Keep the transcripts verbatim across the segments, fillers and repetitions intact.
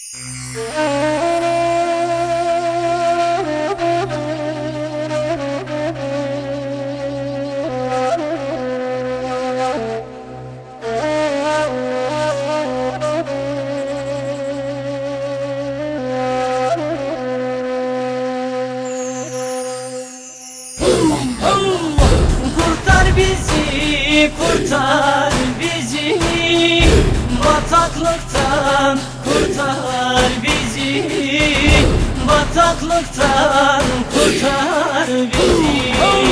Kurtar bizi, kurtar bizi, bataklıktan kurtar bizi, bataklıktan kurtar bizi.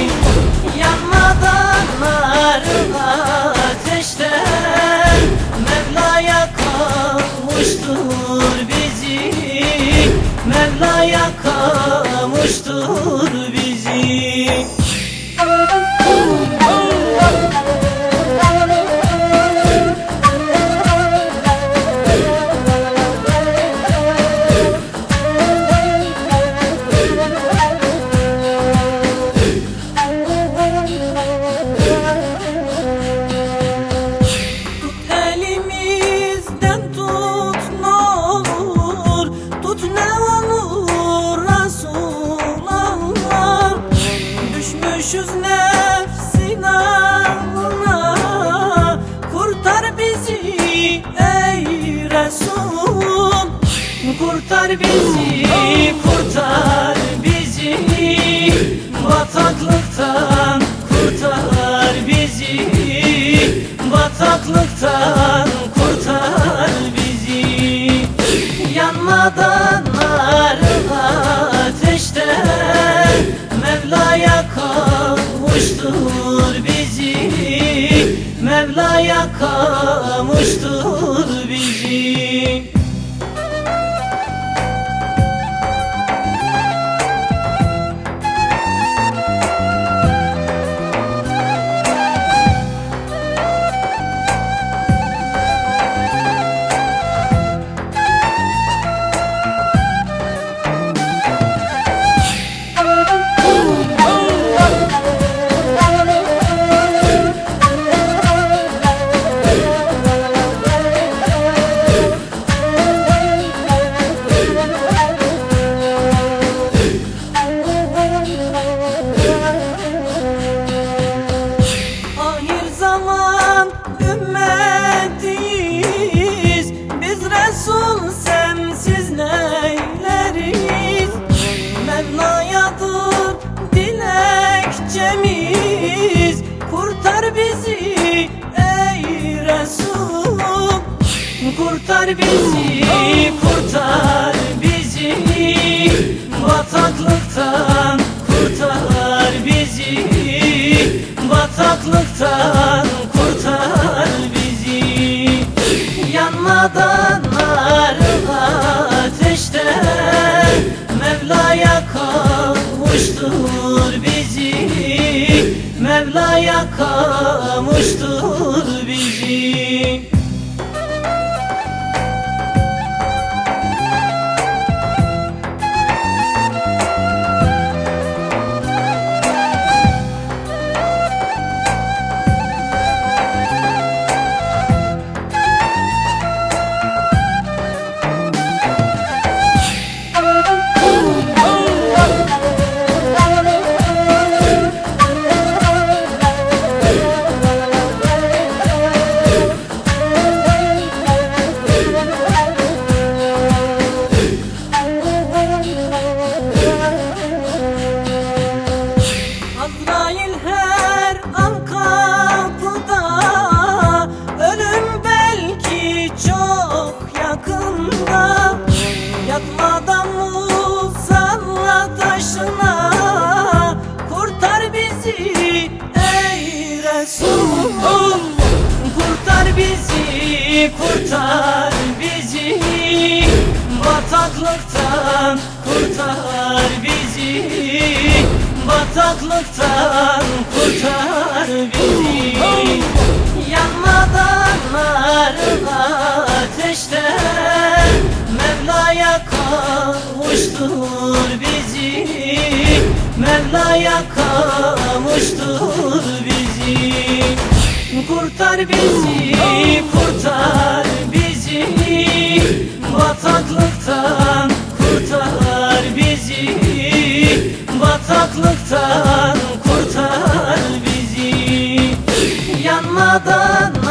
Yanmadanların ateşte Mevla'ya kavuştur bizi, Mevla'ya kavuştur bizi. Düşmüşüz nefsin ağına, kurtar bizi ey Resul. Kurtar bizi, kurtar bizi, bataklıktan kurtar bizi, bataklıktan kurtar bizi. Yanmadanların ateşte Mevla'ya kavuştur bizi, Mevla'ya kavuştur bizi. Sensiz neyleriz? Mevla'yadır dilekçemiz. Kurtar bizi ey Resul. Kurtar bizi, kurtar bizi, bataklıktan kurtar bizi, bataklıktan kurtar bizi. Yanmadanların ateşte Mevla'ya kavuştur bizi, Mevla'ya kavuştur bizi. Azrail her an kapıda, ölüm belki çok yakında. Yatmadan musalla taşına, kurtar bizi ey Resul. Kurtar bizi, kurtar bizi, bataklıktan kurtar bizi, bataklıktan kurtar bizi. Yanmadanların ateşte Mevla'ya kavuştur bizi, Mevla'ya kavuştur bizi. Kurtar bizi, kurtar bizi, bataklıktan Bataklıktan kurtar bizi, yanmadan